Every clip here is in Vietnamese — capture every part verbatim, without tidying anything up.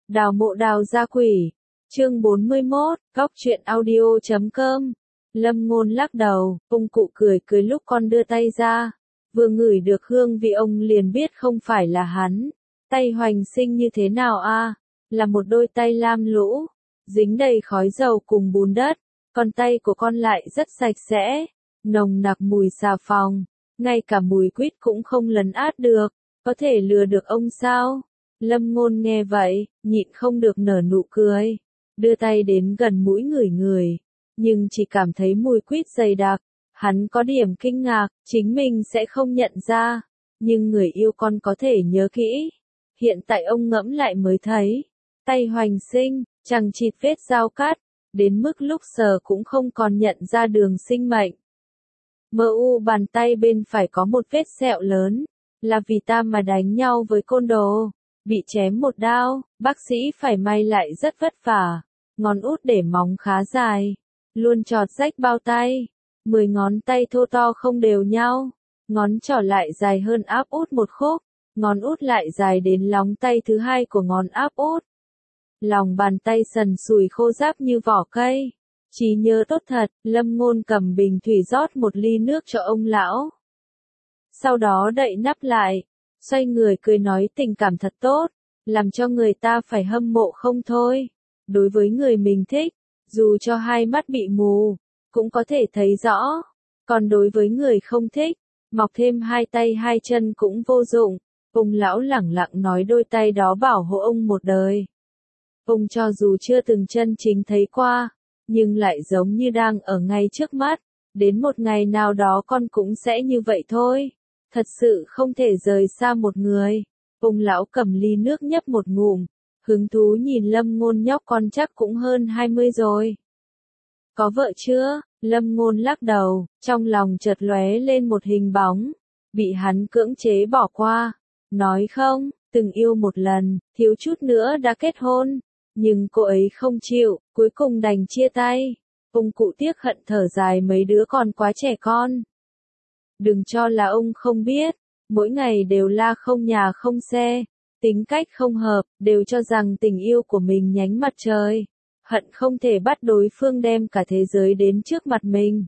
Đào mộ đào gia quỷ. Chương bốn mươi mốt, góc truyện audio chấm com. Lâm Ngôn lắc đầu, ông cụ cười cười lúc con đưa tay ra. Vừa ngửi được hương vị ông liền biết không phải là hắn. Tay Hoành Sinh như thế nào a? Là một đôi tay lam lũ, dính đầy khói dầu cùng bùn đất. Còn tay của con lại rất sạch sẽ, nồng nặc mùi xà phòng, ngay cả mùi quýt cũng không lấn át được. Có thể lừa được ông sao? Lâm Ngôn nghe vậy, nhịn không được nở nụ cười, đưa tay đến gần mũi ngửi ngửi, nhưng chỉ cảm thấy mùi quýt dày đặc. Hắn có điểm kinh ngạc, chính mình sẽ không nhận ra, nhưng người yêu con có thể nhớ kỹ. Hiện tại ông ngẫm lại mới thấy, tay Hoành Sinh, chằng chịt vết dao cắt, đến mức lúc sờ cũng không còn nhận ra đường sinh mệnh. Mờ u bàn tay bên phải có một vết sẹo lớn, là vì ta mà đánh nhau với côn đồ, bị chém một đao, bác sĩ phải may lại rất vất vả, ngón út để móng khá dài, luôn chọt rách bao tay, mười ngón tay thô to không đều nhau, ngón trỏ lại dài hơn áp út một khúc, ngón út lại dài đến lóng tay thứ hai của ngón áp út. Lòng bàn tay sần sùi khô ráp như vỏ cây. Trí nhớ tốt thật, Lâm Ngôn cầm bình thủy rót một ly nước cho ông lão. Sau đó đậy nắp lại, xoay người cười nói tình cảm thật tốt, làm cho người ta phải hâm mộ không thôi. Đối với người mình thích, dù cho hai mắt bị mù, cũng có thể thấy rõ. Còn đối với người không thích, mọc thêm hai tay hai chân cũng vô dụng. Ông lão lẳng lặng nói đôi tay đó bảo hộ ông một đời. Ông cho dù chưa từng chân chính thấy qua, nhưng lại giống như đang ở ngay trước mắt, đến một ngày nào đó con cũng sẽ như vậy thôi. Thật sự không thể rời xa một người. Ông lão cầm ly nước nhấp một ngụm, hứng thú nhìn Lâm Ngôn nhóc con chắc cũng hơn hai mươi rồi. Có vợ chưa? Lâm Ngôn lắc đầu, trong lòng chợt lóe lên một hình bóng, bị hắn cưỡng chế bỏ qua. Nói không, từng yêu một lần, thiếu chút nữa đã kết hôn. Nhưng cô ấy không chịu, cuối cùng đành chia tay. Ông cụ tiếc hận thở dài mấy đứa còn quá trẻ con. Đừng cho là ông không biết, mỗi ngày đều la không nhà không xe, tính cách không hợp, đều cho rằng tình yêu của mình nhánh mặt trời. Hận không thể bắt đối phương đem cả thế giới đến trước mặt mình.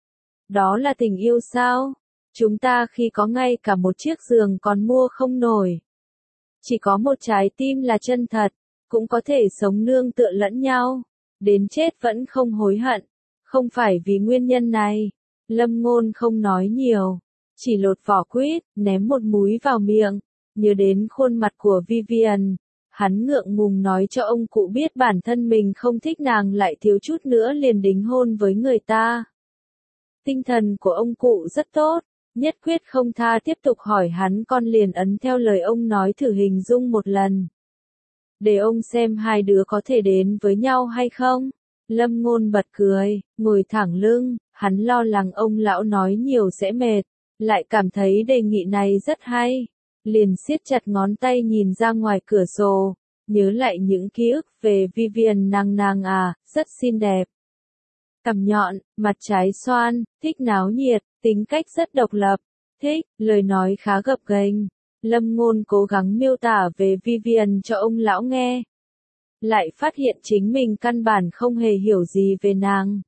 Đó là tình yêu sao? Chúng ta khi có ngay cả một chiếc giường còn mua không nổi. Chỉ có một trái tim là chân thật, cũng có thể sống nương tựa lẫn nhau, đến chết vẫn không hối hận. Không phải vì nguyên nhân này, Lâm Ngôn không nói nhiều, chỉ lột vỏ quýt, ném một múi vào miệng, nhớ đến khuôn mặt của Vivian, hắn ngượng ngùng nói cho ông cụ biết bản thân mình không thích nàng lại thiếu chút nữa liền đính hôn với người ta. Tinh thần của ông cụ rất tốt, nhất quyết không tha tiếp tục hỏi hắn con liền ấn theo lời ông nói thử hình dung một lần. Để ông xem hai đứa có thể đến với nhau hay không. Lâm Ngôn bật cười, ngồi thẳng lưng, hắn lo lắng ông lão nói nhiều sẽ mệt, lại cảm thấy đề nghị này rất hay. Liền siết chặt ngón tay nhìn ra ngoài cửa sổ, nhớ lại những ký ức về Vivian nàng nàng à, rất xinh đẹp. Cằm nhọn, mặt trái xoan, thích náo nhiệt, tính cách rất độc lập, thích, lời nói khá gập ghềnh. Lâm Ngôn cố gắng miêu tả về Vivian cho ông lão nghe. Lại phát hiện chính mình căn bản không hề hiểu gì về nàng.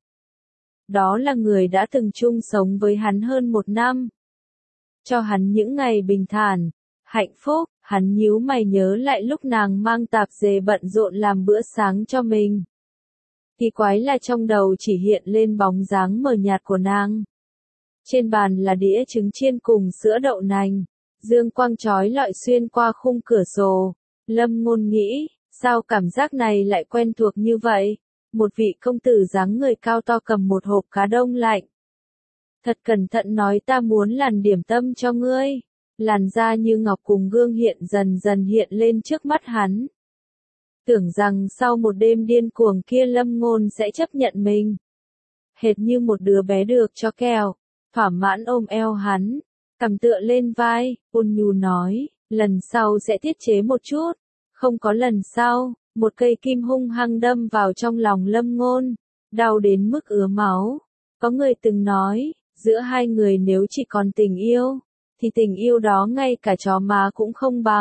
Đó là người đã từng chung sống với hắn hơn một năm. Cho hắn những ngày bình thản, hạnh phúc, hắn nhíu mày nhớ lại lúc nàng mang tạp dề bận rộn làm bữa sáng cho mình. Kỳ quái là trong đầu chỉ hiện lên bóng dáng mờ nhạt của nàng. Trên bàn là đĩa trứng chiên cùng sữa đậu nành. Dương quang chói lọi xuyên qua khung cửa sổ. Lâm Ngôn nghĩ, sao cảm giác này lại quen thuộc như vậy? Một vị công tử dáng người cao to cầm một hộp cá đông lạnh. Thật cẩn thận nói ta muốn làm điểm tâm cho ngươi. Làn da như ngọc cùng gương hiện dần dần hiện lên trước mắt hắn. Tưởng rằng sau một đêm điên cuồng kia Lâm Ngôn sẽ chấp nhận mình. Hệt như một đứa bé được cho kẹo, thỏa mãn ôm eo hắn. Cầm tựa lên vai, ôn nhu nói, lần sau sẽ tiết chế một chút. Không có lần sau, một cây kim hung hăng đâm vào trong lòng Lâm Ngôn, đau đến mức ứa máu. Có người từng nói, giữa hai người nếu chỉ còn tình yêu, thì tình yêu đó ngay cả chó má cũng không bằng.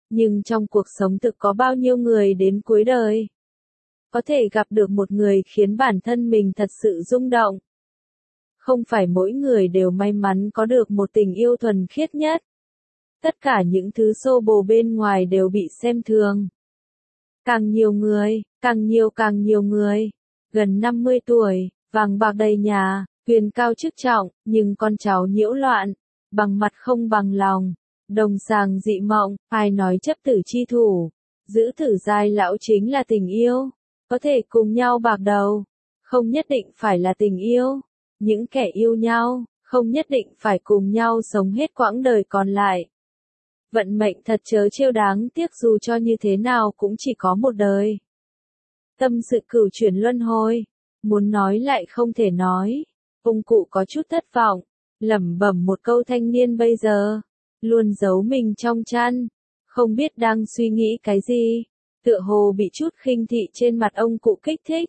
Nhưng trong cuộc sống thực có bao nhiêu người đến cuối đời có thể gặp được một người khiến bản thân mình thật sự rung động. Không phải mỗi người đều may mắn có được một tình yêu thuần khiết nhất. Tất cả những thứ xô bồ bên ngoài đều bị xem thường. Càng nhiều người, càng nhiều càng nhiều người, gần năm mươi tuổi, vàng bạc đầy nhà, quyền cao chức trọng, nhưng con cháu nhiễu loạn, bằng mặt không bằng lòng, đồng sàng dị mộng, ai nói chấp tử chi thủ, giữ tử giai lão chính là tình yêu, có thể cùng nhau bạc đầu, không nhất định phải là tình yêu, những kẻ yêu nhau, không nhất định phải cùng nhau sống hết quãng đời còn lại. Vận mệnh thật trớ trêu đáng tiếc dù cho như thế nào cũng chỉ có một đời. Tâm sự cửu chuyển luân hồi, muốn nói lại không thể nói. Ông cụ có chút thất vọng, lẩm bẩm một câu thanh niên bây giờ, luôn giấu mình trong chăn, không biết đang suy nghĩ cái gì, tựa hồ bị chút khinh thị trên mặt ông cụ kích thích.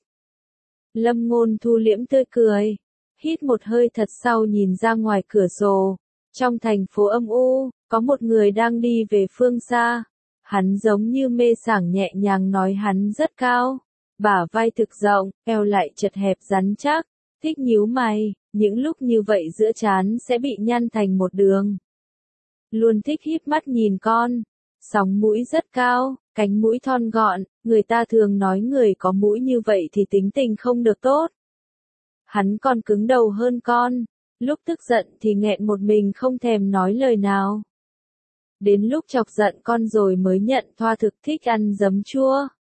Lâm Ngôn thu liễm tươi cười, hít một hơi thật sâu nhìn ra ngoài cửa sổ, trong thành phố âm u, có một người đang đi về phương xa, hắn giống như mê sảng nhẹ nhàng nói hắn rất cao, bả vai thực rộng, eo lại chật hẹp rắn chắc, thích nhíu mày, những lúc như vậy giữa trán sẽ bị nhăn thành một đường. Luôn thích híp mắt nhìn con, sóng mũi rất cao, cánh mũi thon gọn, người ta thường nói người có mũi như vậy thì tính tình không được tốt. Hắn còn cứng đầu hơn con, lúc tức giận thì nghẹn một mình không thèm nói lời nào. Đến lúc chọc giận con rồi mới nhận thoa thực thích ăn giấm chua.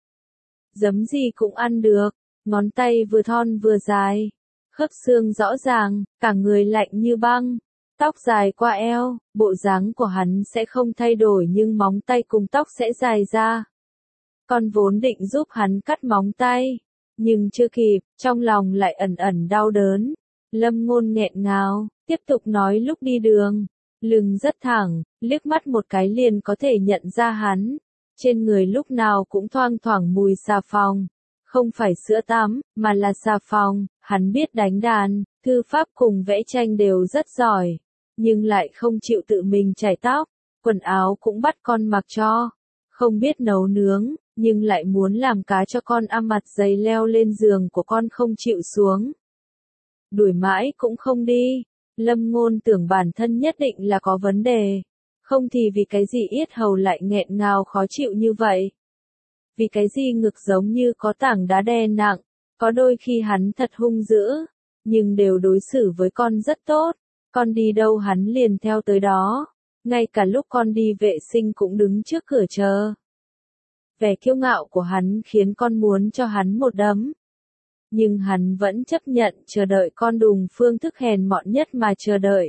Giấm gì cũng ăn được, ngón tay vừa thon vừa dài, khớp xương rõ ràng, cả người lạnh như băng, tóc dài qua eo, bộ dáng của hắn sẽ không thay đổi nhưng móng tay cùng tóc sẽ dài ra. Con vốn định giúp hắn cắt móng tay, nhưng chưa kịp, trong lòng lại ẩn ẩn đau đớn. Lâm Ngôn nghẹn ngào, tiếp tục nói lúc đi đường, lưng rất thẳng, liếc mắt một cái liền có thể nhận ra hắn. Trên người lúc nào cũng thoang thoảng mùi xà phòng, không phải sữa tắm, mà là xà phòng. Hắn biết đánh đàn, thư pháp cùng vẽ tranh đều rất giỏi, nhưng lại không chịu tự mình chải tóc, quần áo cũng bắt con mặc cho. Không biết nấu nướng, nhưng lại muốn làm cá cho con ăn, mặt dày leo lên giường của con không chịu xuống. Đuổi mãi cũng không đi. Lâm Ngôn tưởng bản thân nhất định là có vấn đề. Không thì vì cái gì yết hầu lại nghẹn ngào khó chịu như vậy? Vì cái gì ngực giống như có tảng đá đè nặng? Có đôi khi hắn thật hung dữ, nhưng đều đối xử với con rất tốt. Con đi đâu hắn liền theo tới đó. Ngay cả lúc con đi vệ sinh cũng đứng trước cửa chờ. Vẻ kiêu ngạo của hắn khiến con muốn cho hắn một đấm. Nhưng hắn vẫn chấp nhận chờ đợi con dùng phương thức hèn mọn nhất mà chờ đợi.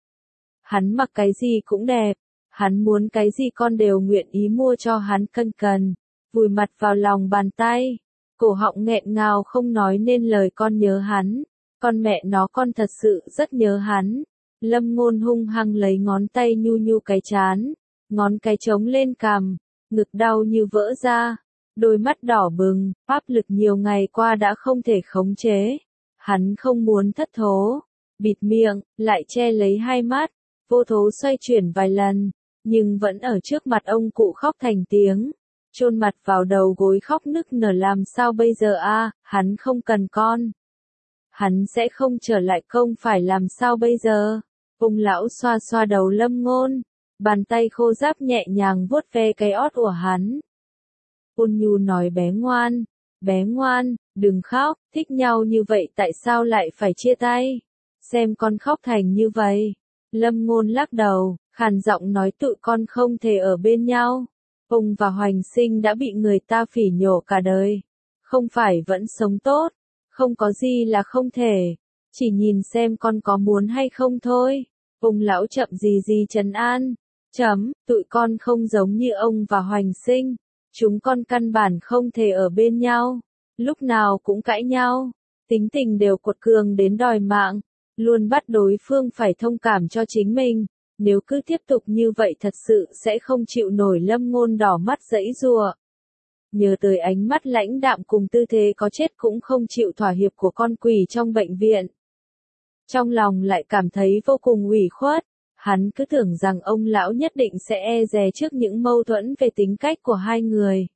Hắn mặc cái gì cũng đẹp, hắn muốn cái gì con đều nguyện ý mua cho hắn cân cần, vùi mặt vào lòng bàn tay, cổ họng nghẹn ngào không nói nên lời. Con nhớ hắn, con mẹ nó con thật sự rất nhớ hắn. Lâm Ngôn hung hăng lấy ngón tay nhu nhu cái trán, ngón cái trống lên cằm, ngực đau như vỡ ra. Đôi mắt đỏ bừng, áp lực nhiều ngày qua đã không thể khống chế. Hắn không muốn thất thố, bịt miệng, lại che lấy hai mắt, vô thố xoay chuyển vài lần, nhưng vẫn ở trước mặt ông cụ khóc thành tiếng, chôn mặt vào đầu gối khóc nức nở. Làm sao bây giờ a? Hắn không cần con. Hắn sẽ không trở lại, không phải làm sao bây giờ? Ông lão xoa xoa đầu Lâm Ngôn, bàn tay khô ráp nhẹ nhàng vuốt ve cái ót của hắn. Ôn nhu nói bé ngoan, bé ngoan, đừng khóc, thích nhau như vậy tại sao lại phải chia tay? Xem con khóc thành như vậy. Lâm Ngôn lắc đầu, khàn giọng nói tụi con không thể ở bên nhau. Ông và Hoành Sinh đã bị người ta phỉ nhổ cả đời. Không phải vẫn sống tốt, không có gì là không thể. Chỉ nhìn xem con có muốn hay không thôi. Ông lão chậm gì gì trấn an. Chấm, tụi con không giống như ông và Hoành Sinh. Chúng con căn bản không thể ở bên nhau, lúc nào cũng cãi nhau, tính tình đều cuột cường đến đòi mạng, luôn bắt đối phương phải thông cảm cho chính mình. Nếu cứ tiếp tục như vậy thật sự sẽ không chịu nổi. Lâm Ngôn đỏ mắt giãy giụa. Nhớ tới ánh mắt lãnh đạm cùng tư thế có chết cũng không chịu thỏa hiệp của con quỷ trong bệnh viện. Trong lòng lại cảm thấy vô cùng ủy khuất. Hắn cứ tưởng rằng ông lão nhất định sẽ e dè trước những mâu thuẫn về tính cách của hai người.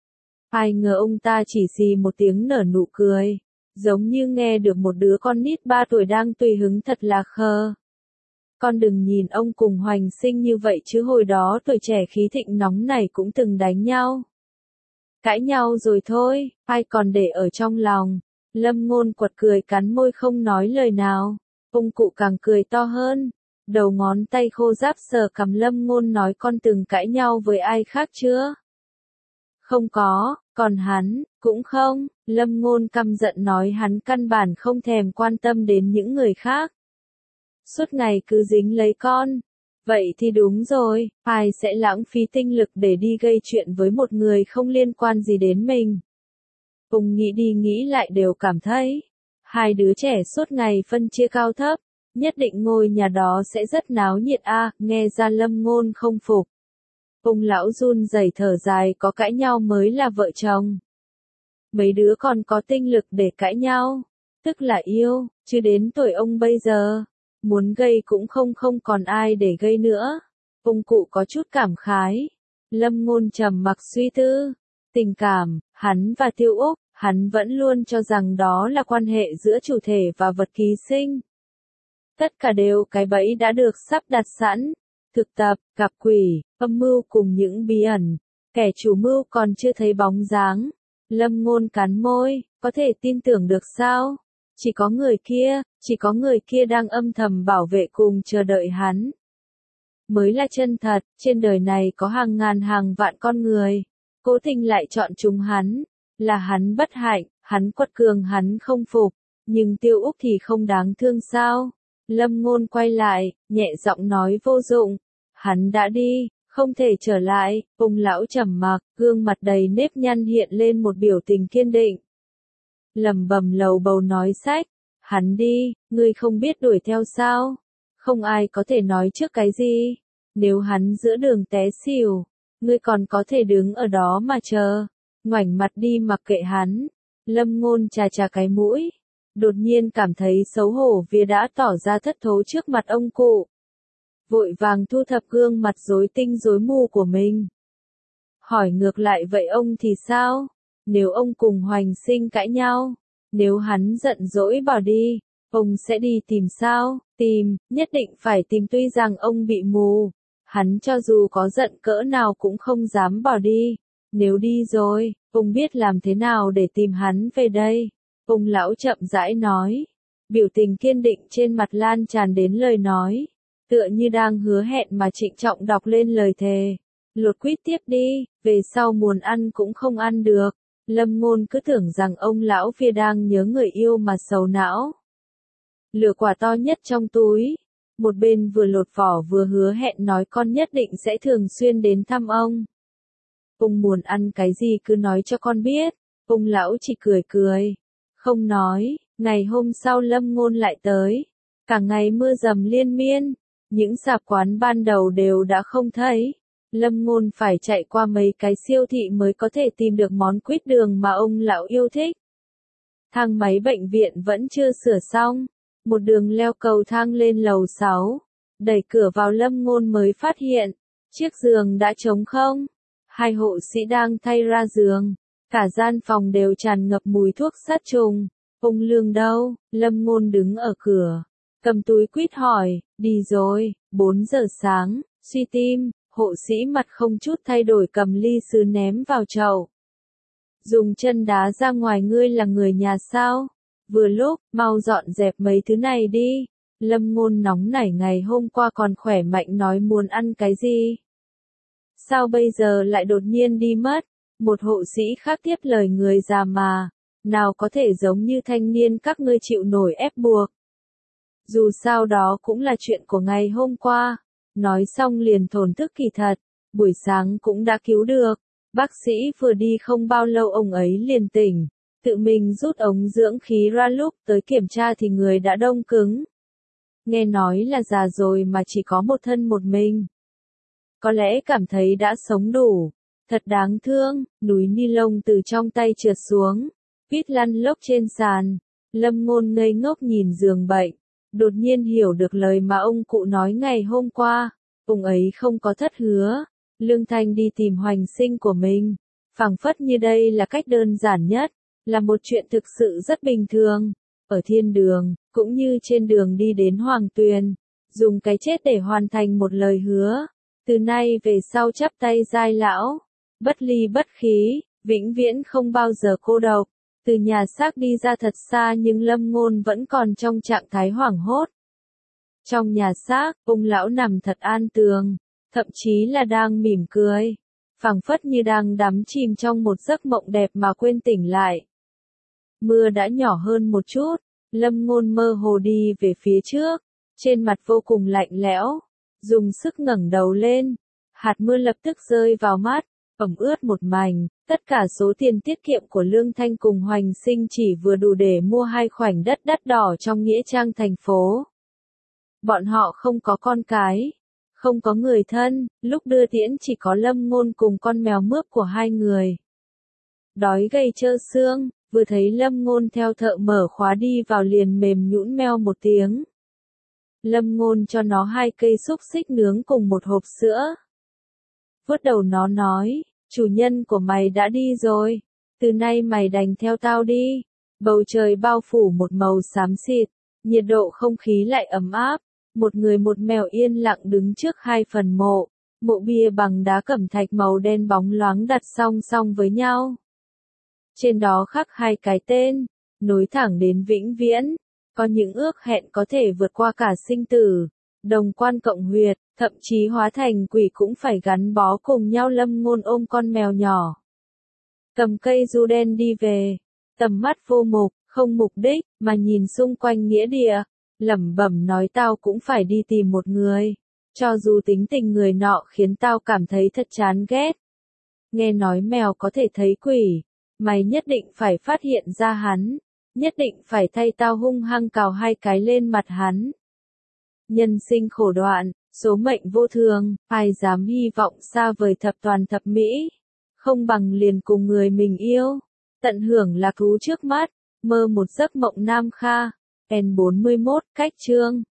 Ai ngờ ông ta chỉ xì một tiếng nở nụ cười, giống như nghe được một đứa con nít ba tuổi đang tùy hứng thật là khờ. Con đừng nhìn ông cùng Hoành Sinh như vậy chứ hồi đó tuổi trẻ khí thịnh nóng này cũng từng đánh nhau. Cãi nhau rồi thôi, ai còn để ở trong lòng. Lâm Ngôn quật cười cắn môi không nói lời nào. Ông cụ càng cười to hơn. Đầu ngón tay khô ráp sờ cằm Lâm Ngôn nói con từng cãi nhau với ai khác chưa? Không có, còn hắn, cũng không. Lâm Ngôn căm giận nói hắn căn bản không thèm quan tâm đến những người khác. Suốt ngày cứ dính lấy con. Vậy thì đúng rồi, ai sẽ lãng phí tinh lực để đi gây chuyện với một người không liên quan gì đến mình. Ông nghĩ đi nghĩ lại đều cảm thấy, hai đứa trẻ suốt ngày phân chia cao thấp, nhất định ngôi nhà đó sẽ rất náo nhiệt a. À, nghe ra Lâm Ngôn không phục. Ông lão run rẩy thở dài có cãi nhau mới là vợ chồng. Mấy đứa còn có tinh lực để cãi nhau, tức là yêu, chứ đến tuổi ông bây giờ, muốn gây cũng không không còn ai để gây nữa. Ông cụ có chút cảm khái. Lâm Ngôn trầm mặc suy tư. Tình cảm, hắn và Tiêu Úc, hắn vẫn luôn cho rằng đó là quan hệ giữa chủ thể và vật ký sinh. Tất cả đều cái bẫy đã được sắp đặt sẵn. Thực tập, gặp quỷ, âm mưu cùng những bí ẩn. Kẻ chủ mưu còn chưa thấy bóng dáng. Lâm Ngôn cắn môi, có thể tin tưởng được sao? Chỉ có người kia, chỉ có người kia đang âm thầm bảo vệ cùng chờ đợi hắn. Mới là chân thật, trên đời này có hàng ngàn hàng vạn con người. Cố tình lại chọn chúng hắn. Là hắn bất hạnh, hắn quật cường hắn không phục. Nhưng Tiêu Úc thì không đáng thương sao? Lâm Ngôn quay lại, nhẹ giọng nói vô dụng. Hắn đã đi, không thể trở lại. Ông lão trầm mặc, gương mặt đầy nếp nhăn hiện lên một biểu tình kiên định. Lẩm bẩm lầu bầu nói sách. Hắn đi, ngươi không biết đuổi theo sao? Không ai có thể nói trước cái gì. Nếu hắn giữa đường té xỉu, ngươi còn có thể đứng ở đó mà chờ. Ngoảnh mặt đi mặc kệ hắn. Lâm Ngôn chà chà cái mũi. Đột nhiên cảm thấy xấu hổ vì đã tỏ ra thất thố trước mặt ông cụ. Vội vàng thu thập gương mặt rối tinh rối mù của mình. Hỏi ngược lại vậy ông thì sao? Nếu ông cùng Hoành Sinh cãi nhau, nếu hắn giận dỗi bỏ đi, ông sẽ đi tìm sao? Tìm, nhất định phải tìm tuy rằng ông bị mù. Hắn cho dù có giận cỡ nào cũng không dám bỏ đi. Nếu đi rồi, ông biết làm thế nào để tìm hắn về đây? Ông lão chậm rãi nói. Biểu tình kiên định trên mặt lan tràn đến lời nói. Tựa như đang hứa hẹn mà trịnh trọng đọc lên lời thề. Lột quýt tiếp đi, về sau muốn ăn cũng không ăn được. Lâm Ngôn cứ tưởng rằng ông lão kia đang nhớ người yêu mà sầu não. Lựa quả to nhất trong túi. Một bên vừa lột vỏ vừa hứa hẹn nói con nhất định sẽ thường xuyên đến thăm ông. Ông muốn ăn cái gì cứ nói cho con biết. Ông lão chỉ cười cười. Không nói, ngày hôm sau Lâm Ngôn lại tới. Cả ngày mưa dầm liên miên. Những sạp quán ban đầu đều đã không thấy. Lâm Ngôn phải chạy qua mấy cái siêu thị mới có thể tìm được món quýt đường mà ông lão yêu thích. Thang máy bệnh viện vẫn chưa sửa xong. Một đường leo cầu thang lên lầu sáu. Đẩy cửa vào Lâm Ngôn mới phát hiện. Chiếc giường đã trống không. Hai hộ sĩ đang thay ra giường. Cả gian phòng đều tràn ngập mùi thuốc sát trùng. Ông Lương đâu? Lâm Ngôn đứng ở cửa. Cầm túi quýt hỏi. Đi rồi, bốn giờ sáng, suy tim. Hộ sĩ mặt không chút thay đổi cầm ly sứ ném vào chậu. Dùng chân đá ra ngoài ngươi là người nhà sao? Vừa lúc, mau dọn dẹp mấy thứ này đi. Lâm Ngôn nóng nảy ngày hôm qua còn khỏe mạnh nói muốn ăn cái gì. Sao bây giờ lại đột nhiên đi mất? Một hộ sĩ khác tiếp lời người già mà. Nào có thể giống như thanh niên các ngươi chịu nổi ép buộc. Dù sao đó cũng là chuyện của ngày hôm qua. Nói xong liền thổn thức kỳ thật. Buổi sáng cũng đã cứu được. Bác sĩ vừa đi không bao lâu ông ấy liền tỉnh. Tự mình rút ống dưỡng khí ra lúc tới kiểm tra thì người đã đông cứng. Nghe nói là già rồi mà chỉ có một thân một mình. Có lẽ cảm thấy đã sống đủ. Thật đáng thương, núi ni lông từ trong tay trượt xuống. Quýt lăn lốc trên sàn. Lâm Ngôn ngây ngốc nhìn giường bệnh. đột nhiên hiểu được lời mà ông cụ nói ngày hôm qua. Ông ấy không có thất hứa. Lương Thanh đi tìm Hoành Sinh của mình. Phảng phất như đây là cách đơn giản nhất, là một chuyện thực sự rất bình thường. Ở thiên đường, cũng như trên đường đi đến Hoàng Tuyền, dùng cái chết để hoàn thành một lời hứa. Từ nay về sau chắp tay giai lão, bất ly bất khí, vĩnh viễn không bao giờ cô độc. Từ nhà xác đi ra thật xa nhưng Lâm Ngôn vẫn còn trong trạng thái hoảng hốt. Trong nhà xác, ông lão nằm thật an tường, thậm chí là đang mỉm cười, phảng phất như đang đắm chìm trong một giấc mộng đẹp mà quên tỉnh lại. Mưa đã nhỏ hơn một chút, Lâm Ngôn mơ hồ đi về phía trước, trên mặt vô cùng lạnh lẽo, dùng sức ngẩng đầu lên, hạt mưa lập tức rơi vào mắt, ẩm ướt một mảnh. Tất cả số tiền tiết kiệm của Lương Thanh cùng Hoành Sinh chỉ vừa đủ để mua hai khoảnh đất đắt đỏ trong nghĩa trang thành phố. Bọn họ không có con cái, không có người thân, lúc đưa tiễn chỉ có Lâm Ngôn cùng con mèo mướp của hai người. Đói gầy trơ xương, vừa thấy Lâm Ngôn theo thợ mở khóa đi vào liền mềm nhũn meo một tiếng. Lâm Ngôn cho nó hai cây xúc xích nướng cùng một hộp sữa. Vuốt đầu nó nói, chủ nhân của mày đã đi rồi, từ nay mày đành theo tao đi. Bầu trời bao phủ một màu xám xịt, nhiệt độ không khí lại ấm áp, một người một mèo yên lặng đứng trước hai phần mộ, mộ bia bằng đá cẩm thạch màu đen bóng loáng đặt song song với nhau. Trên đó khắc hai cái tên, nối thẳng đến vĩnh viễn, có những ước hẹn có thể vượt qua cả sinh tử, đồng quan cộng huyệt, thậm chí hóa thành quỷ cũng phải gắn bó cùng nhau. Lâm Ngôn ôm con mèo nhỏ, cầm cây du đen đi về, tầm mắt vô mục, không mục đích, mà nhìn xung quanh nghĩa địa, lẩm bẩm nói tao cũng phải đi tìm một người, cho dù tính tình người nọ khiến tao cảm thấy thật chán ghét. Nghe nói mèo có thể thấy quỷ, mày nhất định phải phát hiện ra hắn, nhất định phải thay tao hung hăng cào hai cái lên mặt hắn. Nhân sinh khổ đoạn, số mệnh vô thường, ai dám hy vọng xa vời thập toàn thập mỹ, không bằng liền cùng người mình yêu, tận hưởng lạc thú trước mắt, mơ một giấc mộng nam kha. N bốn mươi mốt, cách chương